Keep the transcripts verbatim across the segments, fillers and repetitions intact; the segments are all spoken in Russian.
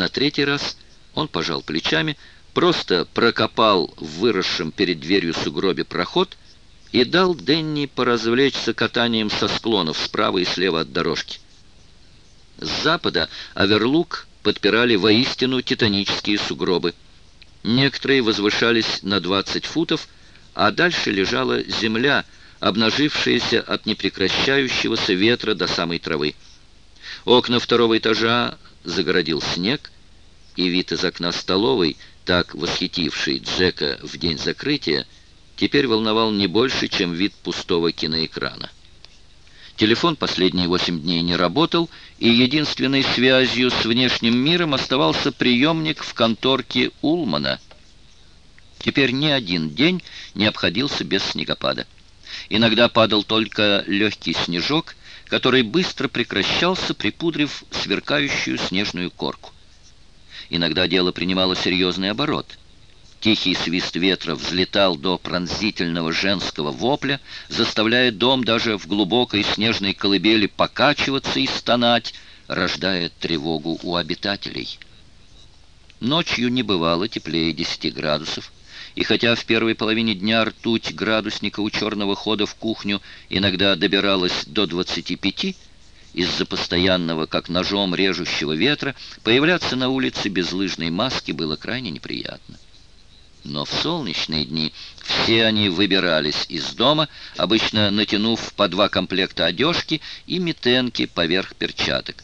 На третий раз он пожал плечами, просто прокопал в выросшем перед дверью сугробе проход и дал Денни поразвлечься катанием со склонов справа и слева от дорожки. С запада оверлук подпирали воистину титанические сугробы. Некоторые возвышались на двадцать футов, а дальше лежала земля, обнажившаяся от непрекращающегося ветра до самой травы. Окна второго этажа загородил снег, и вид из окна столовой, так восхитивший Джека в день закрытия, теперь волновал не больше, чем вид пустого киноэкрана. Телефон последние восемь дней не работал, и единственной связью с внешним миром оставался приемник в конторке Улмана. Теперь ни один день не обходился без снегопада. Иногда падал только легкий снежок, который быстро прекращался, припудрив сверкающую снежную корку. Иногда дело принимало серьезный оборот. Тихий свист ветра взлетал до пронзительного женского вопля, заставляя дом даже в глубокой снежной колыбели покачиваться и стонать, рождая тревогу у обитателей. Ночью не бывало теплее десяти градусов, и хотя в первой половине дня ртуть градусника у черного хода в кухню иногда добиралась до двадцати пяти, из-за постоянного, как ножом режущего ветра, появляться на улице без лыжной маски было крайне неприятно. Но в солнечные дни все они выбирались из дома, обычно натянув по два комплекта одежки и митенки поверх перчаток.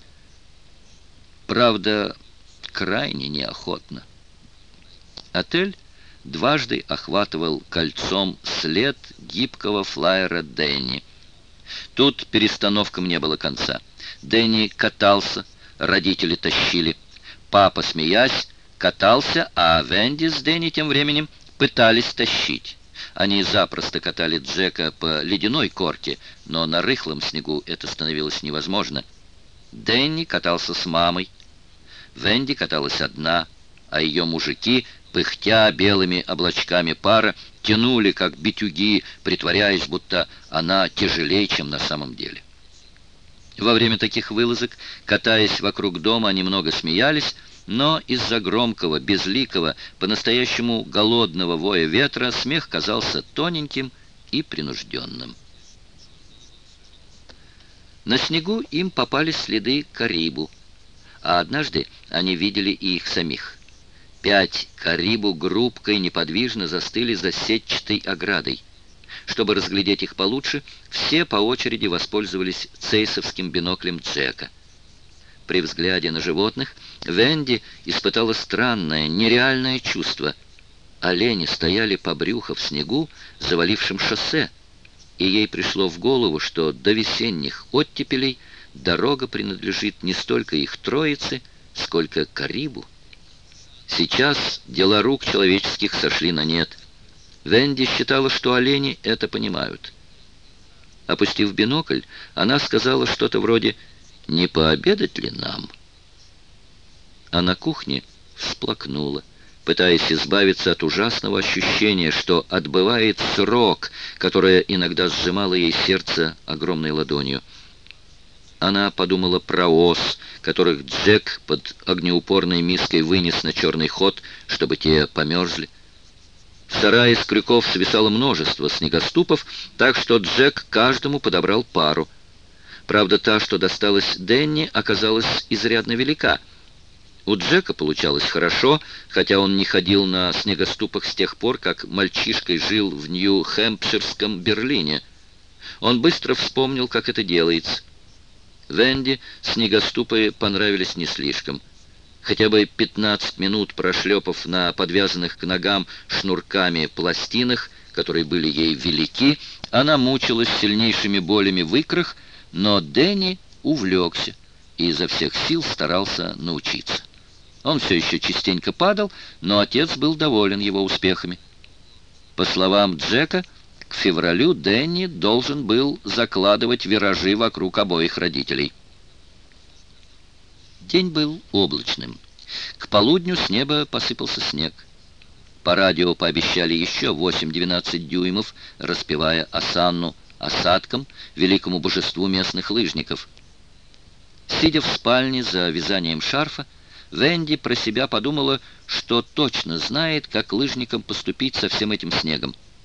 Правда, крайне неохотно. Отель дважды охватывал кольцом след гибкого флайера Денни. Тут перестановкам не было конца. Денни катался, родители тащили. Папа, смеясь, катался, а Венди с Денни тем временем пытались тащить. Они запросто катали Джека по ледяной корке, но на рыхлом снегу это становилось невозможно. Денни катался с мамой. Венди каталась одна, а ее мужики, пыхтя белыми облачками пара, тянули, как битюги, притворяясь, будто она тяжелее, чем на самом деле. Во время таких вылазок, катаясь вокруг дома, они много смеялись, но из-за громкого, безликого, по-настоящему голодного воя ветра смех казался тоненьким и принужденным. На снегу им попались следы карибу, а однажды они видели и их самих. Пять карибу группкой неподвижно застыли за сетчатой оградой. Чтобы разглядеть их получше, все по очереди воспользовались цейсовским биноклем Джека. При взгляде на животных Венди испытала странное, нереальное чувство. Олени стояли по брюхо в снегу, завалившем шоссе, и ей пришло в голову, что до весенних оттепелей дорога принадлежит не столько их троице, сколько карибу. Сейчас дела рук человеческих сошли на нет. Венди считала, что олени это понимают. Опустив бинокль, она сказала что-то вроде «Не пообедать ли нам?». А на кухне всплакнула, пытаясь избавиться от ужасного ощущения, что отбывает срок, которое иногда сжимало ей сердце огромной ладонью. Она подумала про ос, которых Джек под огнеупорной миской вынес на черный ход, чтобы те померзли. В сарае с крюков свисало множество снегоступов, так что Джек каждому подобрал пару. Правда, та, что досталась Денни, оказалась изрядно велика. У Джека получалось хорошо, хотя он не ходил на снегоступах с тех пор, как мальчишкой жил в Нью-Хэмпширском Берлине. Он быстро вспомнил, как это делается. Венди снегоступы понравились не слишком. Хотя бы пятнадцать минут прошлепав на подвязанных к ногам шнурками пластинах, которые были ей велики, она мучилась сильнейшими болями в икрах, но Дэнни увлекся и изо всех сил старался научиться. Он все еще частенько падал, но отец был доволен его успехами. По словам Джека, к февралю Дэнни должен был закладывать виражи вокруг обоих родителей. День был облачным. К полудню с неба посыпался снег. По радио пообещали еще восемь-двенадцать дюймов, распевая осанну осадкам, великому божеству местных лыжников. Сидя в спальне за вязанием шарфа, Венди про себя подумала, что точно знает, как лыжникам поступить со всем этим снегом.